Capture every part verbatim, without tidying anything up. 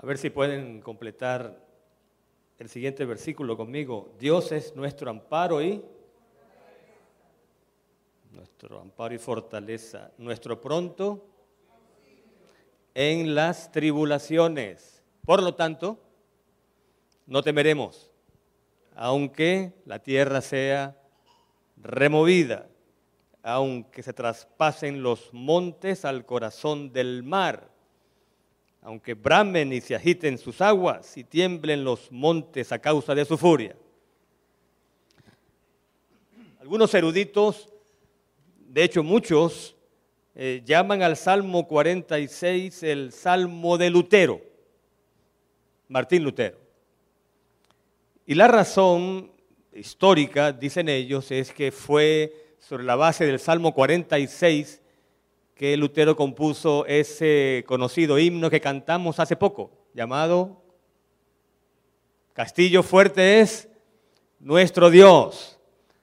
A ver si pueden completar el siguiente versículo conmigo. Dios es nuestro amparo y nuestro amparo y fortaleza, nuestro pronto en las tribulaciones. Por lo tanto, no temeremos, aunque la tierra sea removida, aunque se traspasen los montes al corazón del mar, aunque bramen y se agiten sus aguas y tiemblen los montes a causa de su furia. Algunos eruditos, de hecho muchos, eh, llaman al Salmo cuarenta y seis el Salmo de Lutero, Martín Lutero. Y la razón histórica, dicen ellos, es que fue sobre la base del Salmo cuarenta y seis que Lutero compuso ese conocido himno que cantamos hace poco, llamado Castillo fuerte es nuestro Dios.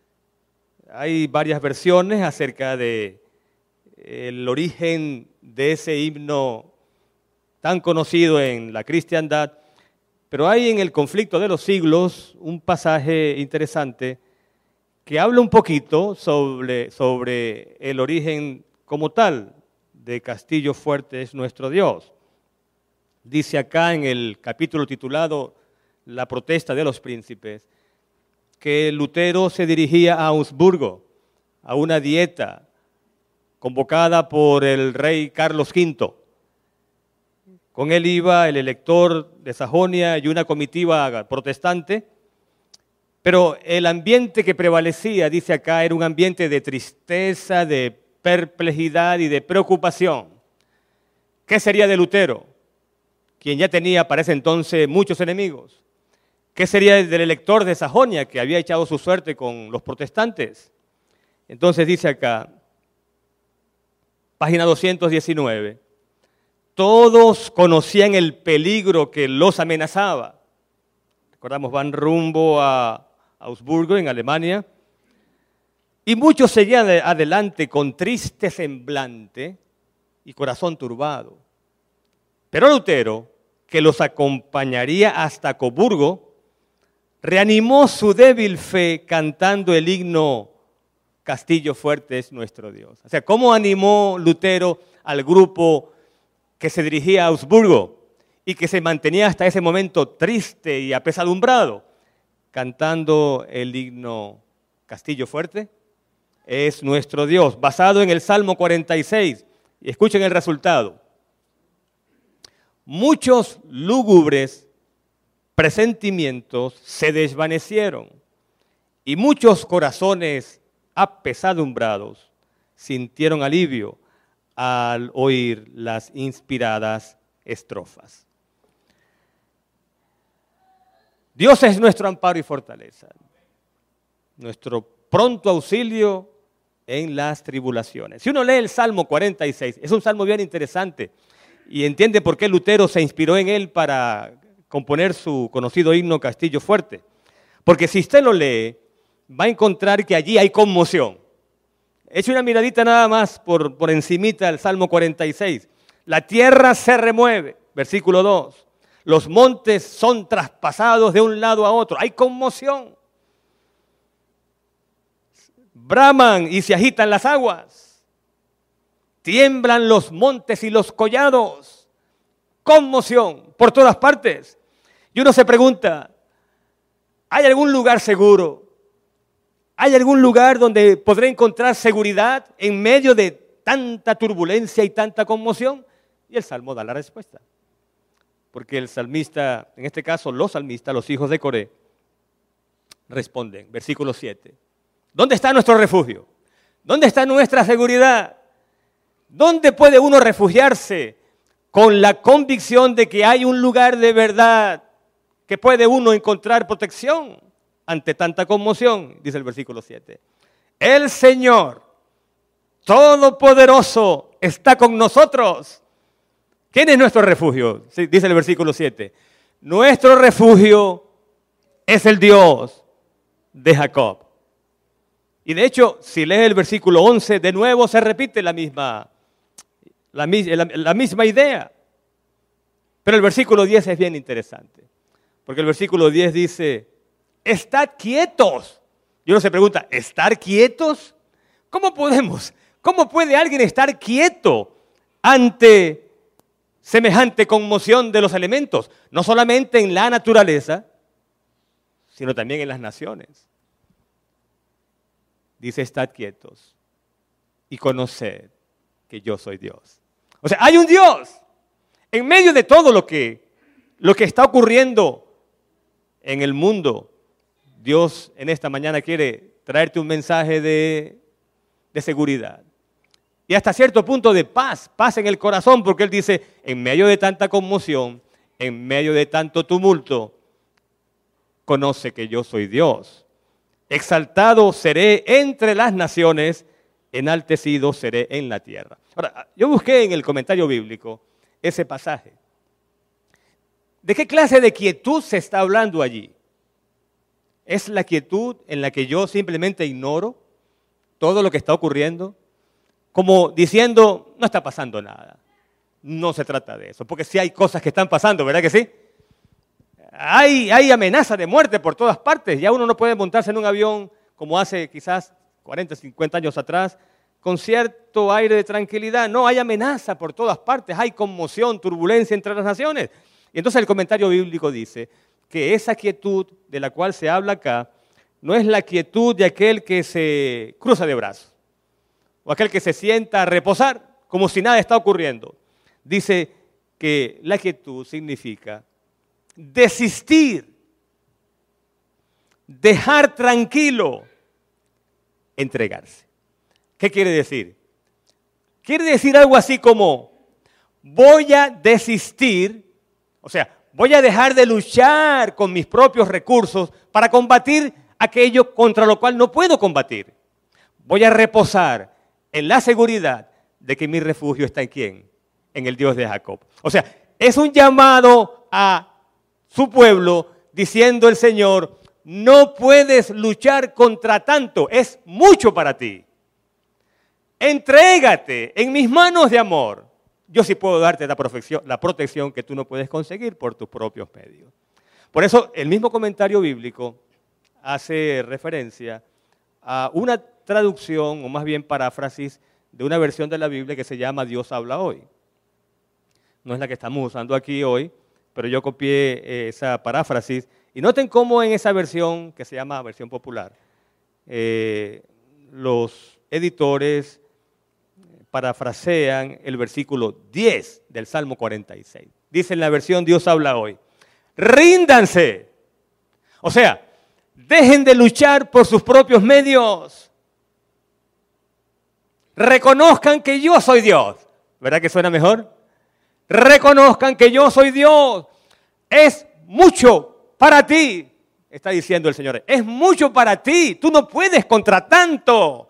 Hay varias versiones acerca de el origen de ese himno tan conocido en la cristiandad, pero hay en el conflicto de los siglos un pasaje interesante que habla un poquito sobre, sobre el origen como tal de Castillo fuerte es nuestro Dios. Dice acá en el capítulo titulado La protesta de los príncipes, que Lutero se dirigía a Augsburgo, a una dieta convocada por el rey Carlos quinto. Con él iba el elector de Sajonia y una comitiva protestante, pero el ambiente que prevalecía, dice acá, era un ambiente de tristeza, de perplejidad y de preocupación. ¿Qué sería de Lutero, quien ya tenía para ese entonces muchos enemigos? ¿Qué sería del elector de Sajonia, que había echado su suerte con los protestantes? Entonces dice acá, página doscientos diecinueve, todos conocían el peligro que los amenazaba. Recordamos, van rumbo a Augsburgo, en Alemania, y muchos seguían adelante con triste semblante y corazón turbado. Pero Lutero, que los acompañaría hasta Coburgo, reanimó su débil fe cantando el himno Castillo fuerte es nuestro Dios. O sea, ¿cómo animó Lutero al grupo que se dirigía a Augsburgo y que se mantenía hasta ese momento triste y apesadumbrado? Cantando el himno Castillo fuerte es nuestro Dios, basado en el Salmo cuarenta y seis. Y escuchen el resultado. Muchos lúgubres presentimientos se desvanecieron y muchos corazones apesadumbrados sintieron alivio al oír las inspiradas estrofas. Dios es nuestro amparo y fortaleza, nuestro pronto auxilio en las tribulaciones. Si uno lee el Salmo cuarenta y seis, es un salmo bien interesante y entiende por qué Lutero se inspiró en él para componer su conocido himno Castillo fuerte. Porque si usted lo lee, va a encontrar que allí hay conmoción. Eche una miradita nada más por, por encimita del Salmo cuarenta y seis. La tierra se remueve, versículo dos. Los montes son traspasados de un lado a otro. Hay conmoción. Braman y se agitan las aguas. Tiemblan los montes y los collados. Conmoción por todas partes. Y uno se pregunta, ¿hay algún lugar seguro? ¿Hay algún lugar donde podré encontrar seguridad en medio de tanta turbulencia y tanta conmoción? Y el Salmo da la respuesta. Porque el salmista, en este caso los salmistas, los hijos de Coré, responden, versículo siete. ¿Dónde está nuestro refugio? ¿Dónde está nuestra seguridad? ¿Dónde puede uno refugiarse con la convicción de que hay un lugar de verdad que puede uno encontrar protección ante tanta conmoción? Dice el versículo siete. El Señor Todopoderoso está con nosotros. ¿Quién es nuestro refugio? Dice el versículo siete. Nuestro refugio es el Dios de Jacob. Y de hecho, si lees el versículo once, de nuevo se repite la misma, la, la, la misma idea. Pero el versículo diez es bien interesante, porque el versículo diez dice, estad quietos. Y uno se pregunta, ¿estar quietos? ¿Cómo podemos? ¿Cómo puede alguien estar quieto ante semejante conmoción de los elementos? No solamente en la naturaleza, sino también en las naciones. Dice, estad quietos y conoced que yo soy Dios. O sea, hay un Dios en medio de todo lo que, lo que está ocurriendo en el mundo. Dios en esta mañana quiere traerte un mensaje de, de seguridad y hasta cierto punto de paz, paz en el corazón, porque Él dice, en medio de tanta conmoción, en medio de tanto tumulto, conoce que yo soy Dios. Exaltado seré entre las naciones, enaltecido seré en la tierra. Ahora, yo busqué en el comentario bíblico ese pasaje. ¿De qué clase de quietud se está hablando allí? ¿Es la quietud en la que yo simplemente ignoro todo lo que está ocurriendo? Como diciendo, no está pasando nada. No se trata de eso, porque sí hay cosas que están pasando, ¿verdad que sí? Hay, hay amenaza de muerte por todas partes. Ya uno no puede montarse en un avión como hace quizás cuarenta, cincuenta años atrás, con cierto aire de tranquilidad. No, hay amenaza por todas partes, hay conmoción, turbulencia entre las naciones. Y entonces el comentario bíblico dice que esa quietud de la cual se habla acá no es la quietud de aquel que se cruza de brazos o aquel que se sienta a reposar como si nada está ocurriendo. Dice que la quietud significa desistir, dejar tranquilo, entregarse. ¿Qué quiere decir? Quiere decir algo así como, voy a desistir, o sea, voy a dejar de luchar con mis propios recursos para combatir aquello contra lo cual no puedo combatir. Voy a reposar en la seguridad de que mi refugio está en ¿quién? En el Dios de Jacob. O sea, es un llamado a su pueblo diciendo el Señor, no puedes luchar contra tanto, es mucho para ti. Entrégate en mis manos de amor. Yo sí puedo darte la protección, la protección que tú no puedes conseguir por tus propios medios. Por eso el mismo comentario bíblico hace referencia a una traducción, o más bien paráfrasis, de una versión de la Biblia que se llama Dios habla hoy. No es la que estamos usando aquí hoy, pero yo copié esa paráfrasis. Y noten cómo en esa versión, que se llama versión popular, eh, los editores parafrasean el versículo diez del Salmo cuarenta y seis. Dice en la versión Dios habla hoy, ríndanse. O sea, dejen de luchar por sus propios medios. Reconozcan que yo soy Dios. ¿Verdad que suena mejor? Reconozcan que yo soy Dios. Es mucho para ti, está diciendo el Señor. Es mucho para ti. Tú no puedes contra tanto.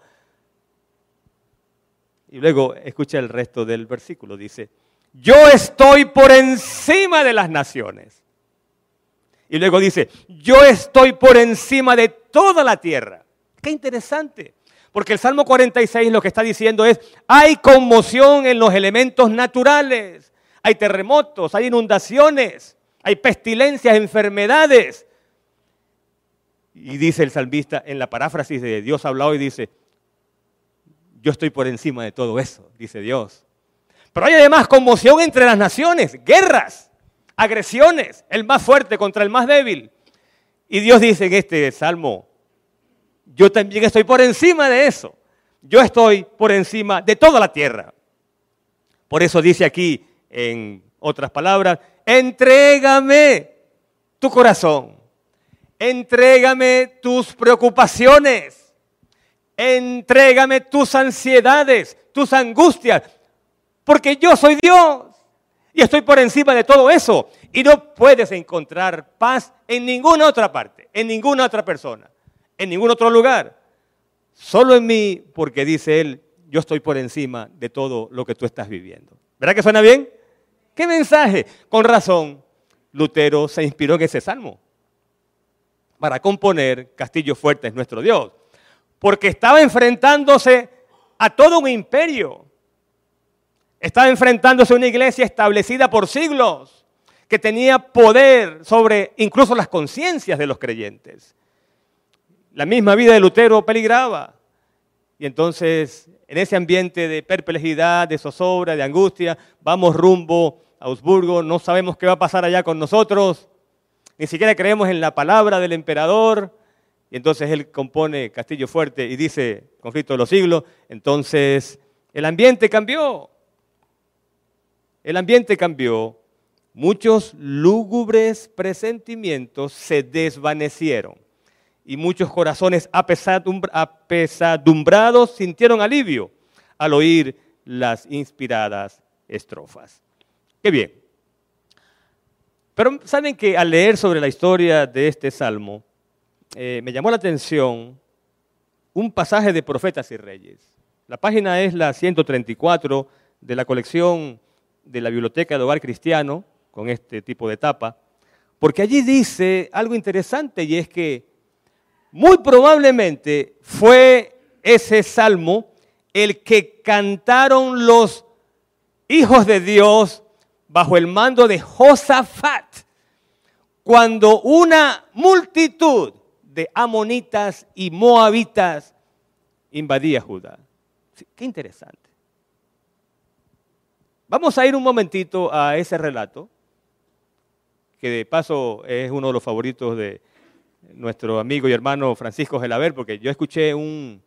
Y luego escucha el resto del versículo. Dice, yo estoy por encima de las naciones. Y luego dice, yo estoy por encima de toda la tierra. Qué interesante. Porque el Salmo cuarenta y seis lo que está diciendo es, hay conmoción en los elementos naturales. Hay terremotos, hay inundaciones, hay pestilencias, enfermedades. Y dice el salmista en la paráfrasis de Dios habla hoy, dice, yo estoy por encima de todo eso, dice Dios. Pero hay además conmoción entre las naciones, guerras, agresiones, el más fuerte contra el más débil. Y Dios dice en este salmo, yo también estoy por encima de eso. Yo estoy por encima de toda la tierra. Por eso dice aquí, en otras palabras, entrégame tu corazón, entrégame tus preocupaciones. Entrégame tus ansiedades, tus angustias, porque yo soy Dios y estoy por encima de todo eso. Y no puedes encontrar paz en ninguna otra parte, en ninguna otra persona, en ningún otro lugar. Solo en mí, porque dice Él, yo estoy por encima de todo lo que tú estás viviendo. ¿Verdad que suena bien? ¿Qué mensaje? Con razón, Lutero se inspiró en ese salmo para componer Castillo Fuerte es nuestro Dios. Porque estaba enfrentándose a todo un imperio. Estaba enfrentándose a una iglesia establecida por siglos. que tenía poder sobre incluso las conciencias de los creyentes. La misma vida de Lutero peligraba. Y entonces, en ese ambiente de perplejidad, de zozobra, de angustia, vamos rumbo a Augsburgo, no sabemos qué va a pasar allá con nosotros, ni siquiera creemos en la palabra del emperador. Y entonces él compone Castillo Fuerte y dice, conflicto de los siglos. Entonces, el ambiente cambió. El ambiente cambió. Muchos lúgubres presentimientos se desvanecieron y muchos corazones apesadumbrados sintieron alivio al oír las inspiradas estrofas. ¡Qué bien! Pero saben que al leer sobre la historia de este salmo, eh, me llamó la atención un pasaje de Profetas y Reyes. La página es la ciento treinta y cuatro de la colección de la Biblioteca de Hogar Cristiano, con este tipo de tapa, porque allí dice algo interesante, y es que muy probablemente fue ese salmo el que cantaron los hijos de Dios bajo el mando de Josafat, cuando una multitud de amonitas y moabitas invadía Judá. Sí, qué interesante. Vamos a ir un momentito a ese relato, que de paso es uno de los favoritos de nuestro amigo y hermano Francisco Gelaber, porque yo escuché un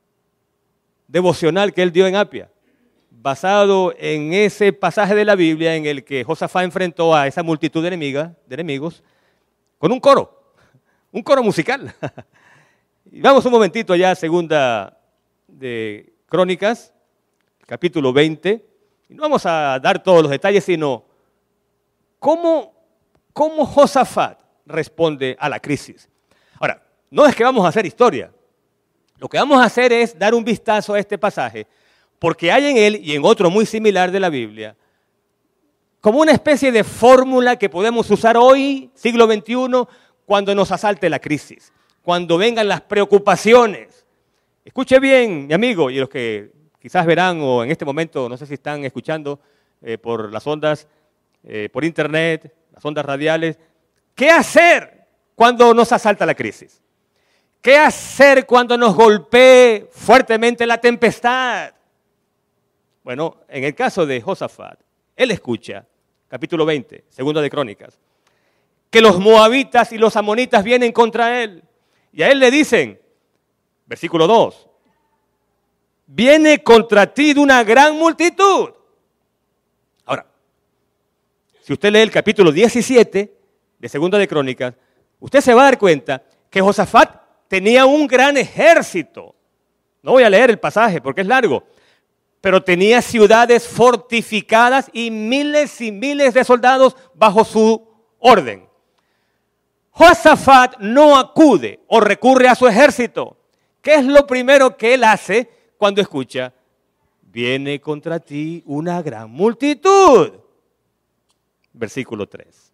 devocional que él dio en Apia, basado en ese pasaje de la Biblia en el que Josafat enfrentó a esa multitud de, enemiga, de enemigos con un coro, un coro musical. Y vamos un momentito allá a Segunda de Crónicas, capítulo veinte, y no vamos a dar todos los detalles, sino cómo, cómo Josafat responde a la crisis. Ahora, no es que vamos a hacer historia. Lo que vamos a hacer es dar un vistazo a este pasaje, porque hay en él y en otro muy similar de la Biblia, como una especie de fórmula que podemos usar hoy, siglo veintiuno, cuando nos asalte la crisis, cuando vengan las preocupaciones. Escuche bien, mi amigo, y los que quizás verán o en este momento, no sé si están escuchando eh, por las ondas, eh, por internet, las ondas radiales. ¿Qué hacer cuando nos asalta la crisis? ¿Qué hacer cuando nos golpee fuertemente la tempestad? Bueno, en el caso de Josafat, él escucha, capítulo veinte, Segunda de Crónicas, que los moabitas y los amonitas vienen contra él. Y a él le dicen, versículo dos, viene contra ti de una gran multitud. Ahora, si usted lee el capítulo diecisiete de Segunda de Crónicas, usted se va a dar cuenta que Josafat tenía un gran ejército. No voy a leer el pasaje porque es largo, pero tenía ciudades fortificadas y miles y miles de soldados bajo su orden. Josafat no acude o recurre a su ejército. ¿Qué es lo primero que él hace cuando escucha? Viene contra ti una gran multitud. Versículo tres.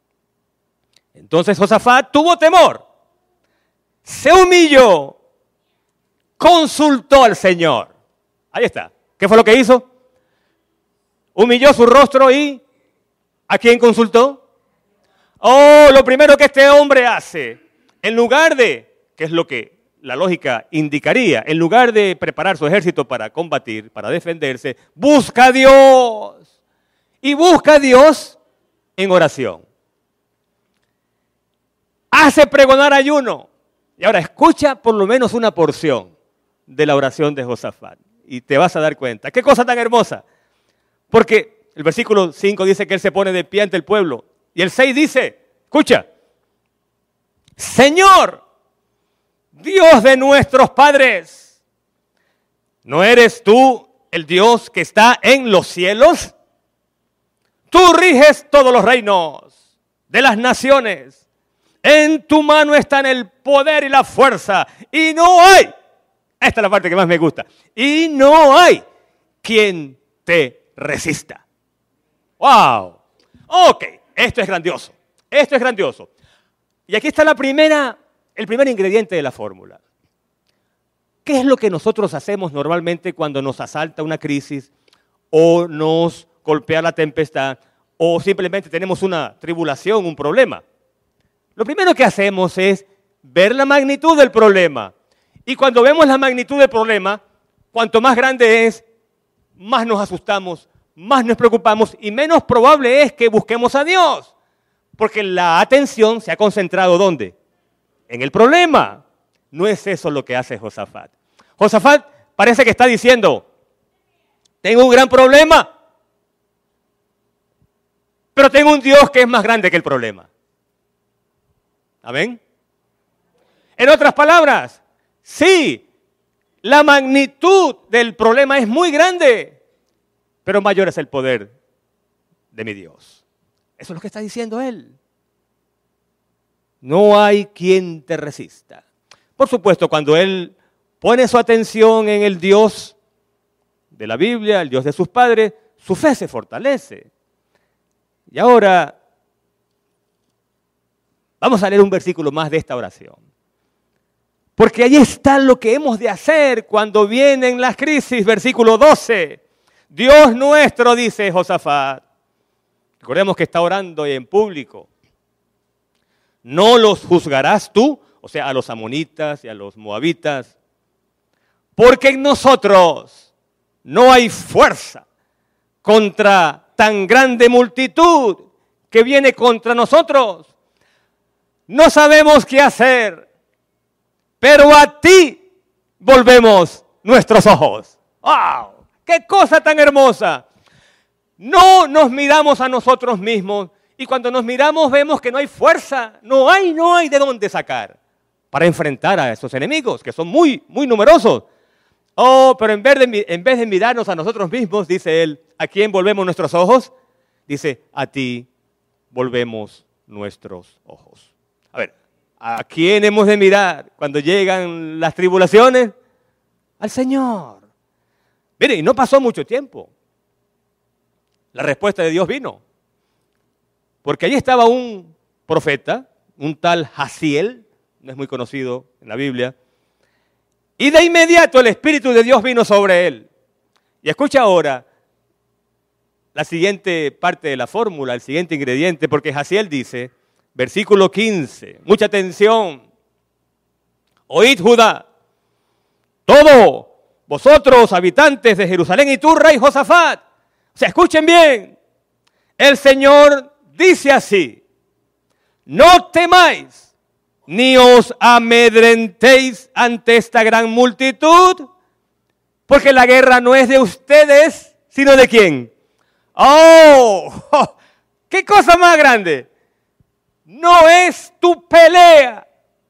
Entonces Josafat tuvo temor, se humilló, consultó al Señor. Ahí está. ¿Qué fue lo que hizo? Humilló su rostro y ¿a quién consultó? Oh, lo primero que este hombre hace, en lugar de, que es lo que la lógica indicaría, en lugar de preparar su ejército para combatir, para defenderse, busca a Dios. Y busca a Dios en oración. Hace pregonar ayuno. Y ahora escucha por lo menos una porción de la oración de Josafat. Y te vas a dar cuenta. ¡Qué cosa tan hermosa! Porque el versículo cinco dice que él se pone de pie ante el pueblo. Y el seis dice, escucha, Señor, Dios de nuestros padres, ¿no eres tú el Dios que está en los cielos? Tú riges todos los reinos de las naciones. En tu mano están el poder y la fuerza. Y no hay, esta es la parte que más me gusta, y no hay quien te resista. ¡Wow! Ok, esto es grandioso. Esto es grandioso. Y aquí está la primera, el primer ingrediente de la fórmula. ¿Qué es lo que nosotros hacemos normalmente cuando nos asalta una crisis o nos golpea la tempestad o simplemente tenemos una tribulación, un problema. Lo primero que hacemos es ver la magnitud del problema. Y cuando vemos la magnitud del problema, cuanto más grande es, más nos asustamos, más nos preocupamos y menos probable es que busquemos a Dios. Porque la atención se ha concentrado ¿dónde? En el problema. No es eso lo que hace Josafat. Josafat parece que está diciendo, tengo un gran problema, pero tengo un Dios que es más grande que el problema. ¿Amén? En otras palabras, sí, la magnitud del problema es muy grande, pero mayor es el poder de mi Dios. Eso es lo que está diciendo él. No hay quien te resista. Por supuesto, cuando él pone su atención en el Dios de la Biblia, el Dios de sus padres, su fe se fortalece. Y ahora vamos a leer un versículo más de esta oración. Porque ahí está lo que hemos de hacer cuando vienen las crisis. Versículo doce. Dios nuestro, dice Josafat. Recordemos que está orando en público. No los juzgarás tú, o sea, a los amonitas y a los moabitas, porque en nosotros no hay fuerza contra tan grande multitud que viene contra nosotros. No sabemos qué hacer, pero a ti volvemos nuestros ojos. ¡Wow! ¡Qué cosa tan hermosa! No nos miramos a nosotros mismos y cuando nos miramos vemos que no hay fuerza, no hay, no hay de dónde sacar para enfrentar a esos enemigos que son muy, muy numerosos. Oh, pero en vez de, en vez de mirarnos a nosotros mismos, dice él, ¿a quién volvemos nuestros ojos? Dice, a ti volvemos nuestros ojos. A ver, ¿a quién hemos de mirar cuando llegan las tribulaciones? Al Señor. Mire, y no pasó mucho tiempo. La respuesta de Dios vino. Porque allí estaba un profeta, un tal Jaziel, no es muy conocido en la Biblia, y de inmediato el Espíritu de Dios vino sobre él. Y escucha ahora la siguiente parte de la fórmula, el siguiente ingrediente, porque Jaziel dice, versículo quince, mucha atención, oíd Judá, todo vosotros habitantes de Jerusalén y tú, rey Josafat, o sea, escuchen bien, el Señor dice así, no temáis, ni os amedrentéis ante esta gran multitud, porque la guerra no es de ustedes, sino de quién. ¡Oh! oh ¡Qué cosa más grande! No es tu pelea.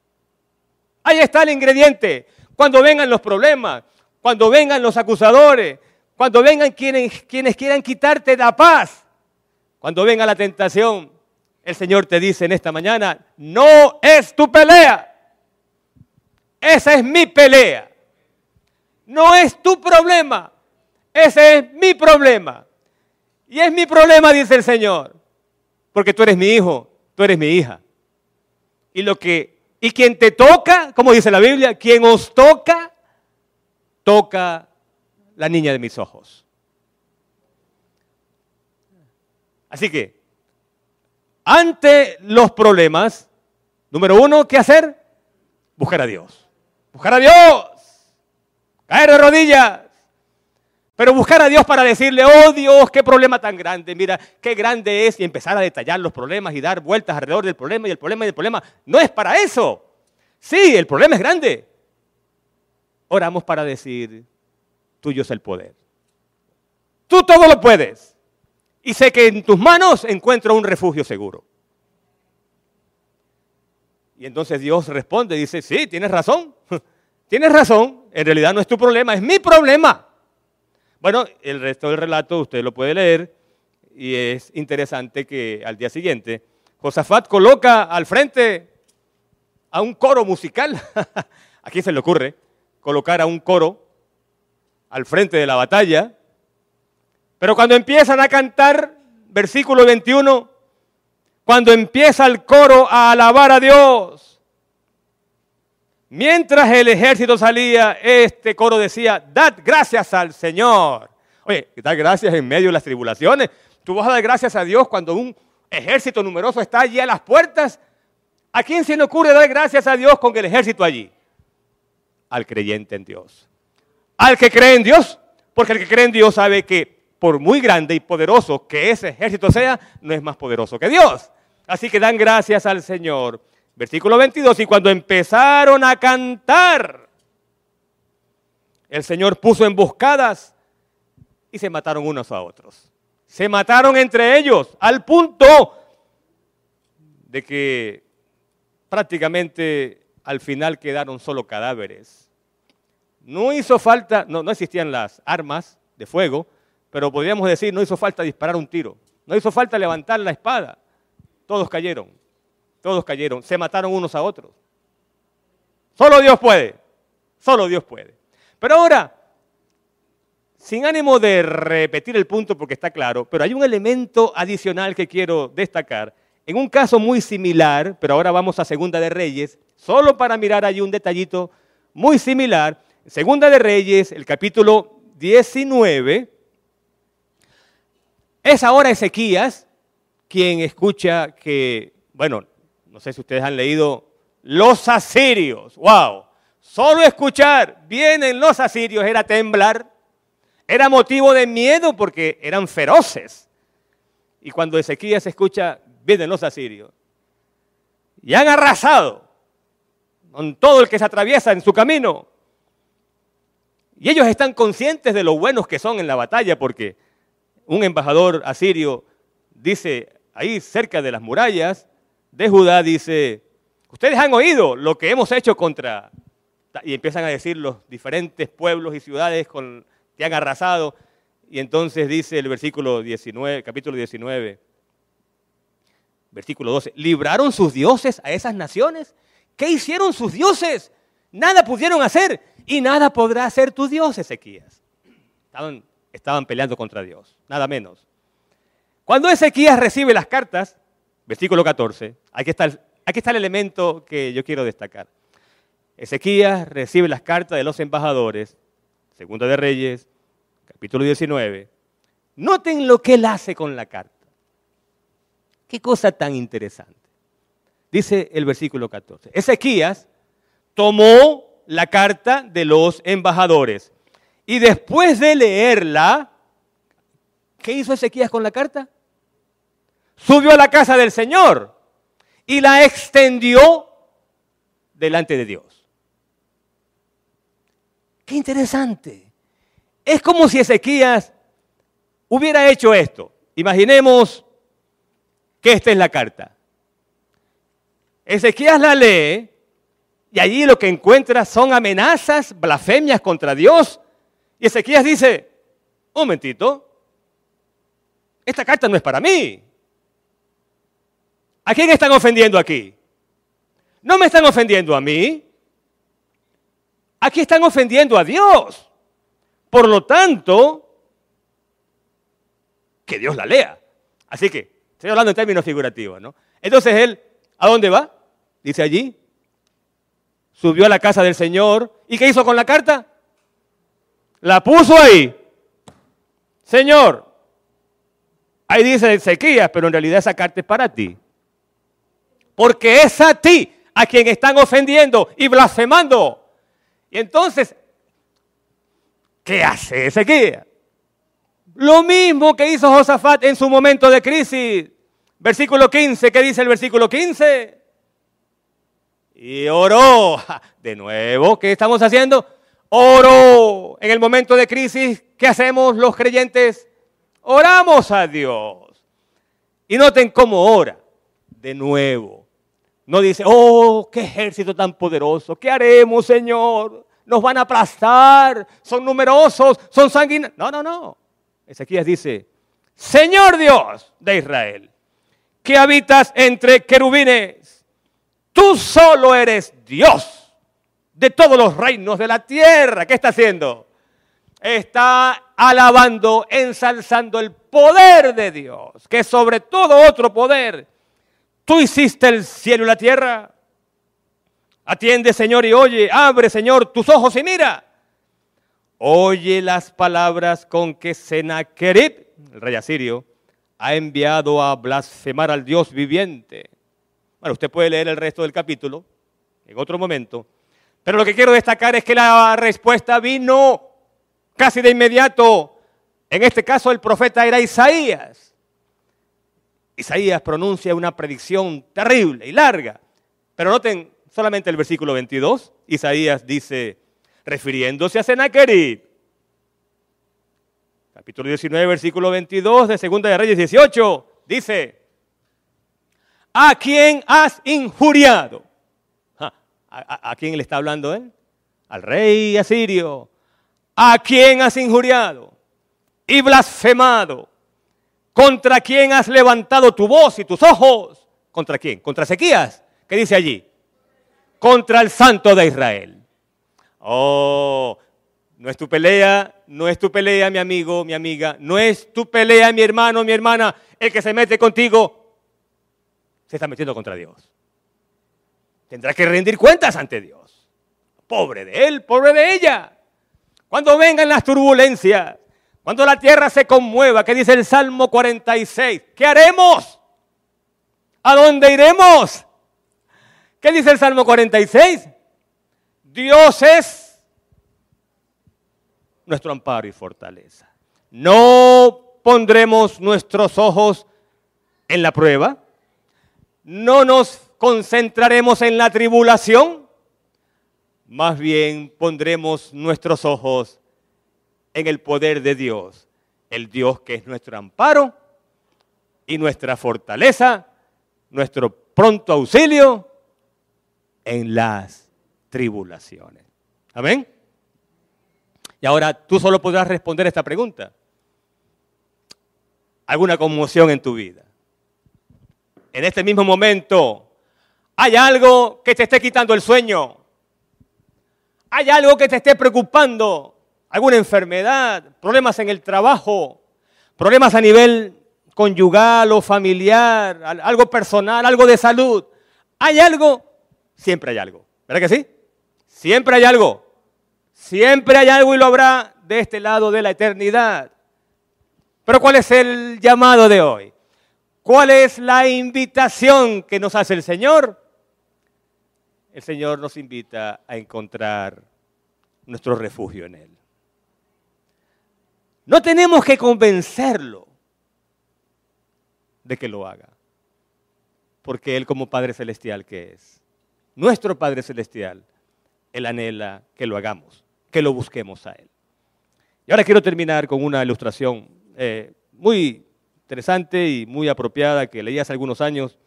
Ahí está el ingrediente. Cuando vengan los problemas, cuando vengan los acusadores, cuando vengan quienes, quienes quieran quitarte la paz, cuando venga la tentación, el Señor te dice en esta mañana, no es tu pelea. Esa es mi pelea. No es tu problema. Ese es mi problema. Y es mi problema, dice el Señor. Porque tú eres mi hijo, tú eres mi hija. Y lo que, y quien te toca, como dice la Biblia, quien os toca, toca la niña de mis ojos. Así que, ante los problemas, número uno, ¿qué hacer? Buscar a Dios. Buscar a Dios. Caer de rodillas. Pero buscar a Dios para decirle, oh Dios, qué problema tan grande. Mira, qué grande es. Y empezar a detallar los problemas y dar vueltas alrededor del problema y el problema y el problema. No es para eso. Sí, el problema es grande. Oramos para decir, tuyo es el poder. Tú todo lo puedes. Y sé que en tus manos encuentro un refugio seguro. Y entonces Dios responde y dice, sí, tienes razón. Tienes razón. En realidad no es tu problema, es mi problema. Bueno, el resto del relato usted lo puede leer. Y es interesante que al día siguiente, Josafat coloca al frente a un coro musical. ¿A quién se le ocurre colocar a un coro al frente de la batalla? Pero cuando empiezan a cantar, versículo veintiuno, cuando empieza el coro a alabar a Dios, mientras el ejército salía, este coro decía, dad gracias al Señor. Oye, dad gracias en medio de las tribulaciones. Tú vas a dar gracias a Dios cuando un ejército numeroso está allí a las puertas. ¿A quién se le ocurre dar gracias a Dios con el ejército allí? Al creyente en Dios. Al que cree en Dios. Porque el que cree en Dios sabe que por muy grande y poderoso que ese ejército sea, no es más poderoso que Dios. Así que dan gracias al Señor. Versículo veintidós, y cuando empezaron a cantar, el Señor puso emboscadas y se mataron unos a otros. Se mataron entre ellos al punto de que prácticamente al final quedaron solo cadáveres. No hizo falta, no, no existían las armas de fuego, pero podríamos decir no hizo falta disparar un tiro, no hizo falta levantar la espada. Todos cayeron, todos cayeron, se mataron unos a otros. Solo Dios puede, solo Dios puede. Pero ahora, sin ánimo de repetir el punto porque está claro, pero hay un elemento adicional que quiero destacar. En un caso muy similar, pero ahora vamos a Segunda de Reyes, solo para mirar allí un detallito muy similar. Segunda de Reyes, el capítulo diecinueve, es ahora Ezequías quien escucha que, bueno, no sé si ustedes han leído, los asirios, wow, solo escuchar, vienen los asirios, era temblar. Era motivo de miedo porque eran feroces. Y cuando Ezequías escucha, vienen los asirios. Y han arrasado con todo el que se atraviesa en su camino. Y ellos están conscientes de lo buenos que son en la batalla porque un embajador asirio dice, ahí cerca de las murallas de Judá, dice, ustedes han oído lo que hemos hecho contra... Y empiezan a decir los diferentes pueblos y ciudades con... te han arrasado, y entonces dice el versículo diecinueve, capítulo diecinueve, versículo doce, ¿libraron sus dioses a esas naciones? ¿Qué hicieron sus dioses? Nada pudieron hacer, y nada podrá hacer tu Dios, Ezequías. Estaban, estaban peleando contra Dios, nada menos. Cuando Ezequías recibe las cartas, versículo catorce, aquí está el, aquí está el elemento que yo quiero destacar. Ezequías recibe las cartas de los embajadores, Segunda de Reyes, capítulo diecinueve. Noten lo que él hace con la carta. Qué cosa tan interesante. Dice el versículo catorce. Ezequías tomó la carta de los embajadores y después de leerla, ¿qué hizo Ezequías con la carta? Subió a la casa del Señor y la extendió delante de Dios. ¡Qué interesante! Es como si Ezequías hubiera hecho esto. Imaginemos que esta es la carta. Ezequías la lee y allí lo que encuentra son amenazas, blasfemias contra Dios. Y Ezequías dice, un momentito, esta carta no es para mí. ¿A quién están ofendiendo aquí? No me están ofendiendo a mí. Aquí están ofendiendo a Dios. Por lo tanto, que Dios la lea. Así que, estoy hablando en términos figurativos, ¿no? Entonces él, ¿a dónde va? Dice allí. Subió a la casa del Señor. ¿Y qué hizo con la carta? La puso ahí. Señor, ahí dice Ezequías, pero en realidad esa carta es para ti. Porque es a ti a quien están ofendiendo y blasfemando. Y entonces, ¿qué hace Ezequías? Lo mismo que hizo Josafat en su momento de crisis. Versículo quince, ¿qué dice el versículo quince? Y oró. De nuevo, ¿qué estamos haciendo? Oró. En el momento de crisis, ¿qué hacemos los creyentes? Oramos a Dios. Y noten cómo ora. De nuevo. No dice, oh, qué ejército tan poderoso. ¿Qué haremos, Señor? Nos van a aplastar. Son numerosos, son sanguinarios. No, no, no. Ezequías dice, Señor Dios de Israel, que habitas entre querubines, tú solo eres Dios de todos los reinos de la tierra. ¿Qué está haciendo? Está alabando, ensalzando el poder de Dios, que sobre todo otro poder. Tú hiciste el cielo y la tierra. Atiende, Señor, y oye. Abre, Señor, tus ojos y mira. Oye las palabras con que Sennacherib, el rey asirio, ha enviado a blasfemar al Dios viviente. Bueno, usted puede leer el resto del capítulo en otro momento, pero lo que quiero destacar es que la respuesta vino casi de inmediato. En este caso el profeta era Isaías. Isaías pronuncia una predicción terrible y larga, pero noten solamente el versículo veintidós. Isaías dice, refiriéndose a Sennacherib, capítulo diecinueve, versículo veintidós de Segunda de Reyes dieciocho, dice, ¿a quién has injuriado? ¿A, a, a quién le está hablando él? Al rey asirio. ¿A quién has injuriado y blasfemado? ¿Contra quién has levantado tu voz y tus ojos? ¿Contra quién? ¿Contra Ezequías? ¿Qué dice allí? Contra el Santo de Israel. Oh, no es tu pelea, no es tu pelea, mi amigo, mi amiga, no es tu pelea, mi hermano, mi hermana. El que se mete contigo se está metiendo contra Dios. Tendrá que rendir cuentas ante Dios. Pobre de él, pobre de ella. Cuando vengan las turbulencias, cuando la tierra se conmueva, ¿qué dice el Salmo cuarenta y seis? ¿Qué haremos? ¿A dónde iremos? ¿Qué dice el Salmo cuarenta y seis? Dios es nuestro amparo y fortaleza. No pondremos nuestros ojos en la prueba. No nos concentraremos en la tribulación. Más bien pondremos nuestros ojos en el poder de Dios. El Dios que es nuestro amparo y nuestra fortaleza, nuestro pronto auxilio en las tribulaciones. ¿Amén? Y ahora tú solo podrás responder esta pregunta. ¿Alguna conmoción en tu vida? En este mismo momento, ¿hay algo que te esté quitando el sueño? ¿Hay algo que te esté preocupando? ¿Alguna enfermedad? ¿Problemas en el trabajo? ¿Problemas a nivel conyugal o familiar? ¿Algo personal? ¿Algo de salud? ¿Hay algo? Siempre hay algo. ¿Verdad que sí? Siempre hay algo. Siempre hay algo y lo habrá de este lado de la eternidad. Pero ¿cuál es el llamado de hoy? ¿Cuál es la invitación que nos hace el Señor? El Señor nos invita a encontrar nuestro refugio en Él. No tenemos que convencerlo de que lo haga, porque Él como Padre Celestial que es, nuestro Padre Celestial, Él anhela que lo hagamos, que lo busquemos a Él. Y ahora quiero terminar con una ilustración eh, muy interesante y muy apropiada que leí hace algunos años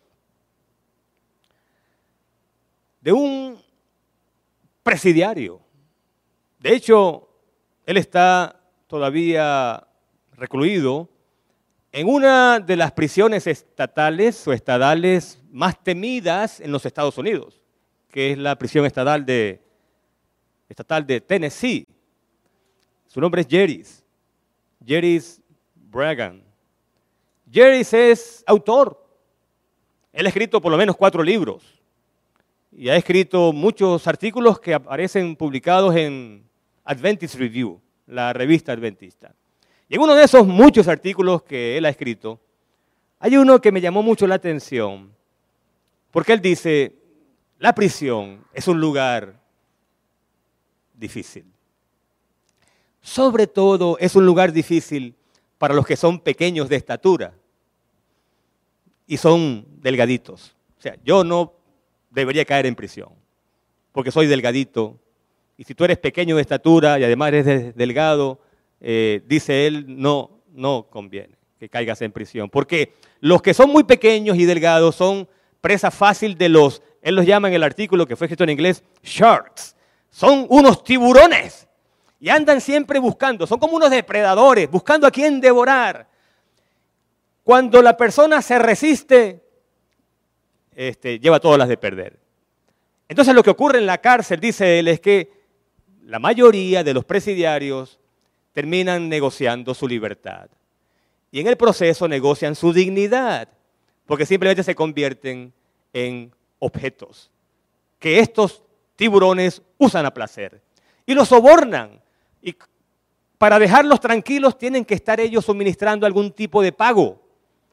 de un presidiario. De hecho, él está todavía recluido en una de las prisiones estatales o estadales más temidas en los Estados Unidos, que es la prisión estatal de, estatal de Tennessee. Su nombre es Jerry's, Jerry's Bragan. Jerry's es autor. Él ha escrito por lo menos cuatro libros y ha escrito muchos artículos que aparecen publicados en Adventist Review, la revista adventista. Y en uno de esos muchos artículos que él ha escrito, hay uno que me llamó mucho la atención, porque él dice, la prisión es un lugar difícil. Sobre todo es un lugar difícil para los que son pequeños de estatura y son delgaditos. O sea, yo no debería caer en prisión, porque soy delgadito. Y si tú eres pequeño de estatura y además eres delgado, eh, dice él, no, no conviene que caigas en prisión. Porque los que son muy pequeños y delgados son presa fácil de los, él los llama en el artículo que fue escrito en inglés, sharks. Son unos tiburones y andan siempre buscando, son como unos depredadores, buscando a quién devorar. Cuando la persona se resiste, este, lleva todas las de perder. Entonces lo que ocurre en la cárcel, dice él, es que la mayoría de los presidiarios terminan negociando su libertad. Y en el proceso negocian su dignidad, porque simplemente se convierten en objetos que estos tiburones usan a placer. Y los sobornan. Y para dejarlos tranquilos tienen que estar ellos suministrando algún tipo de pago.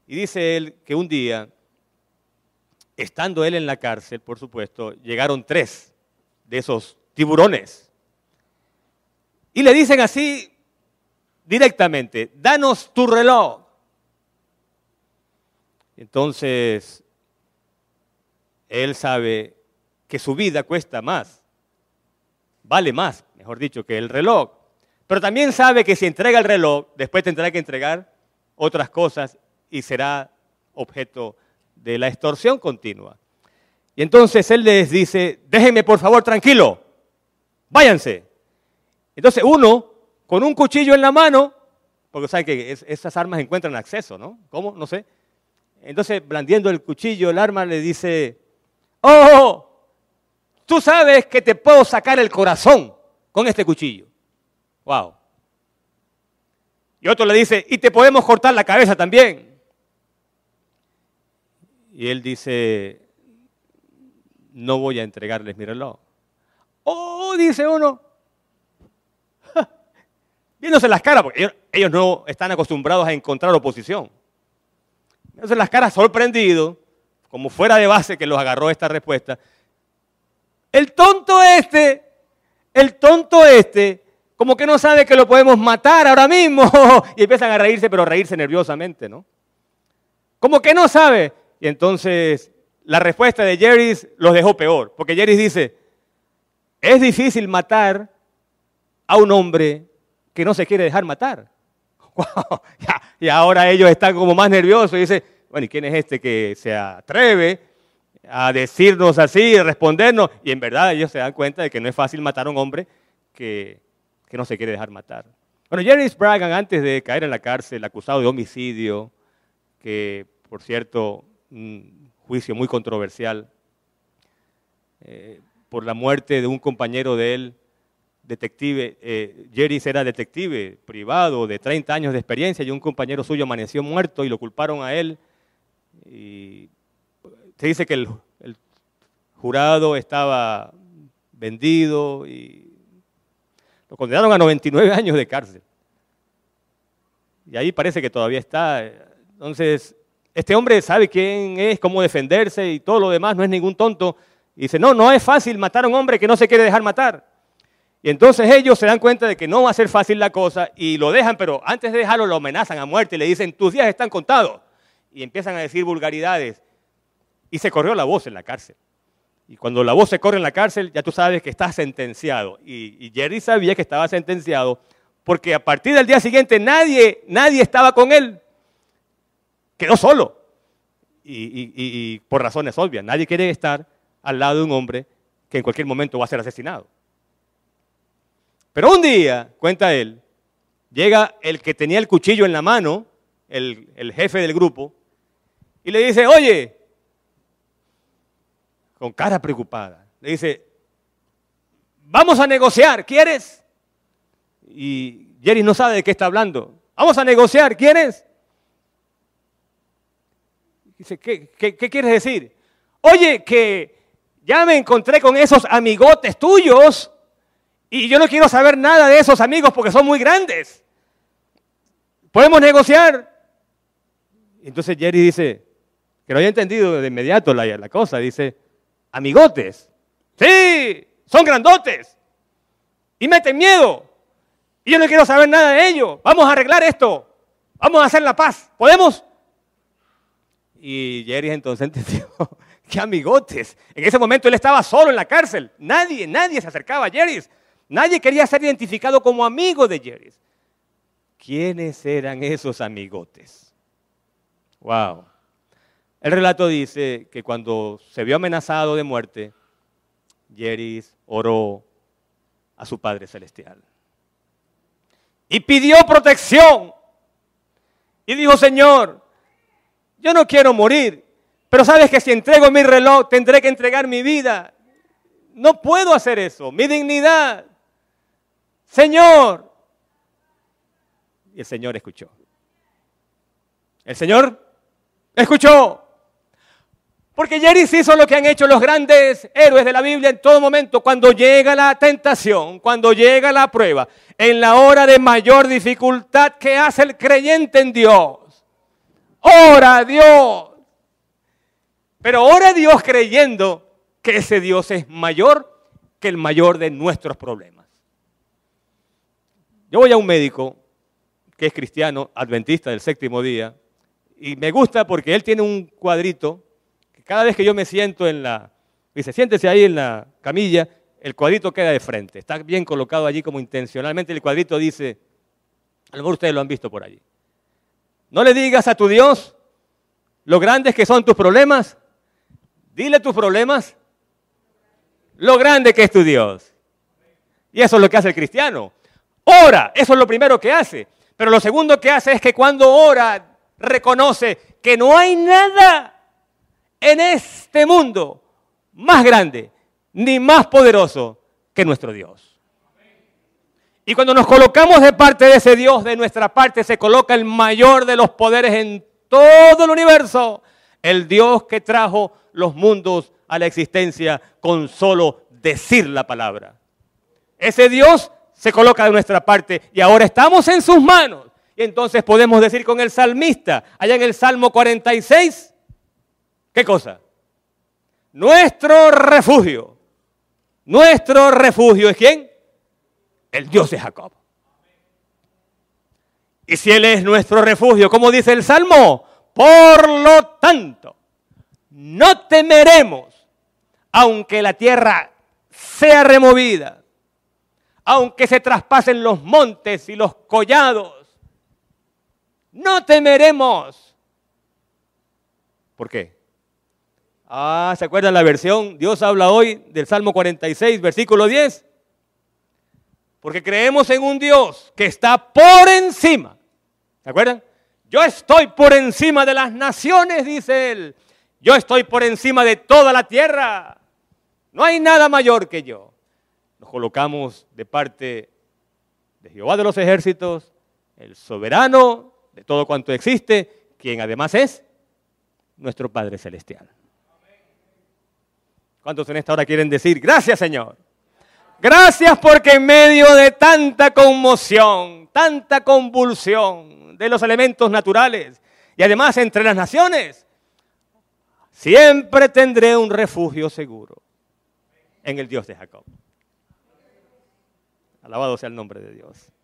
Y dice él que un día, estando él en la cárcel, por supuesto, llegaron tres de esos tiburones. Y le dicen así directamente, danos tu reloj. Entonces, él sabe que su vida cuesta más, vale más, mejor dicho, que el reloj. Pero también sabe que si entrega el reloj, después tendrá que entregar otras cosas y será objeto de la extorsión continua. Y entonces él les dice, déjenme por favor tranquilo, váyanse. Entonces uno, con un cuchillo en la mano, porque saben que es, esas armas encuentran acceso, ¿no? ¿Cómo? No sé. Entonces, blandiendo el cuchillo, el arma le dice, ¡oh! Tú sabes que te puedo sacar el corazón con este cuchillo. ¡Wow! Y otro le dice, y te podemos cortar la cabeza también. Y él dice, no voy a entregarles mi reloj. ¡Oh! Dice uno, viéndose las caras, porque ellos, ellos no están acostumbrados a encontrar oposición. Entonces las caras sorprendidos, como fuera de base que los agarró esta respuesta. El tonto este, el tonto este, como que no sabe que lo podemos matar ahora mismo. Y empiezan a reírse, pero a reírse nerviosamente, ¿no? Como que no sabe. Y entonces la respuesta de Jerry los dejó peor, porque Jerry dice, es difícil matar a un hombre que no se quiere dejar matar. Wow. Y ahora ellos están como más nerviosos y dicen, bueno, ¿y quién es este que se atreve a decirnos así, a respondernos? Y en verdad ellos se dan cuenta de que no es fácil matar a un hombre que, que no se quiere dejar matar. Bueno, Jerry Spraggan, antes de caer en la cárcel, acusado de homicidio, que por cierto, un juicio muy controversial, eh, por la muerte de un compañero de él, detective, eh, Jerry era detective privado de treinta años de experiencia y un compañero suyo amaneció muerto y lo culparon a él. Y se dice que el, el jurado estaba vendido y lo condenaron a noventa y nueve años de cárcel. Y ahí parece que todavía está. Entonces, este hombre sabe quién es, cómo defenderse y todo lo demás, no es ningún tonto. Y dice, no, no es fácil matar a un hombre que no se quiere dejar matar. Y entonces ellos se dan cuenta de que no va a ser fácil la cosa y lo dejan, pero antes de dejarlo lo amenazan a muerte y le dicen, tus días están contados. Y empiezan a decir vulgaridades. Y se corrió la voz en la cárcel. Y cuando la voz se corre en la cárcel, ya tú sabes que está sentenciado. Y, y Jerry sabía que estaba sentenciado porque a partir del día siguiente nadie, nadie estaba con él. Quedó solo. Y, y, y, y por razones obvias, nadie quiere estar al lado de un hombre que en cualquier momento va a ser asesinado. Pero un día, cuenta él, llega el que tenía el cuchillo en la mano, el, el jefe del grupo, y le dice, oye, con cara preocupada, le dice, vamos a negociar, ¿quieres? Y Jerry no sabe de qué está hablando. Vamos a negociar, ¿quieres? Dice, ¿qué, qué, qué quieres decir? Oye, que ya me encontré con esos amigotes tuyos y yo no quiero saber nada de esos amigos porque son muy grandes. ¿Podemos negociar? Entonces Jerry dice, que no había entendido de inmediato la, la cosa, dice, amigotes. Sí, son grandotes y meten miedo. Y yo no quiero saber nada de ellos. Vamos a arreglar esto. Vamos a hacer la paz. ¿Podemos? Y Jerry entonces entendió, qué amigotes. En ese momento él estaba solo en la cárcel. Nadie, nadie se acercaba a Jerry. Nadie quería ser identificado como amigo de Jerry. ¿Quiénes eran esos amigotes? Wow. El relato dice que cuando se vio amenazado de muerte, Jerry oró a su Padre Celestial. Y pidió protección. Y dijo, Señor, yo no quiero morir, pero sabes que si entrego mi reloj, tendré que entregar mi vida. No puedo hacer eso, mi dignidad. Señor. Y el Señor escuchó. El Señor escuchó. Porque Jerry hizo lo que han hecho los grandes héroes de la Biblia en todo momento. Cuando llega la tentación, cuando llega la prueba, en la hora de mayor dificultad, ¿qué hace el creyente en Dios? ora a Dios. Pero ora a Dios creyendo que ese Dios es mayor que el mayor de nuestros problemas. Yo voy a un médico que es cristiano, adventista del séptimo día, y me gusta porque él tiene un cuadrito que cada vez que yo me siento en la... Dice, siéntese ahí en la camilla, el cuadrito queda de frente. Está bien colocado allí como intencionalmente. El cuadrito dice, a lo mejor ustedes lo han visto por allí. No le digas a tu Dios lo grandes que son tus problemas. Dile tus problemas, lo grande que es tu Dios. Y eso es lo que hace el cristiano. Ora, eso es lo primero que hace. Pero lo segundo que hace es que cuando ora, reconoce que no hay nada en este mundo más grande ni más poderoso que nuestro Dios. Y cuando nos colocamos de parte de ese Dios, de nuestra parte se coloca el mayor de los poderes en todo el universo, el Dios que trajo los mundos a la existencia con solo decir la palabra. Ese Dios se coloca de nuestra parte y ahora estamos en sus manos. Y entonces podemos decir con el salmista, allá en el Salmo cuarenta y seis, ¿qué cosa? Nuestro refugio. Nuestro refugio es ¿quién? El Dios de Jacob. Y si Él es nuestro refugio, ¿cómo dice el Salmo? Por lo tanto, no temeremos, aunque la tierra sea removida, aunque se traspasen los montes y los collados, no temeremos. ¿Por qué? Ah, ¿se acuerdan la versión? Dios habla hoy del Salmo cuarenta y seis, versículo diez. Porque creemos en un Dios que está por encima. ¿Se acuerdan? Yo estoy por encima de las naciones, dice Él. Yo estoy por encima de toda la tierra. No hay nada mayor que yo. Nos colocamos de parte de Jehová de los ejércitos, el soberano de todo cuanto existe, quien además es nuestro Padre Celestial. ¿Cuántos en esta hora quieren decir, gracias Señor? Gracias porque en medio de tanta conmoción, tanta convulsión de los elementos naturales y además entre las naciones, siempre tendré un refugio seguro en el Dios de Jacob. Alabado sea el nombre de Dios.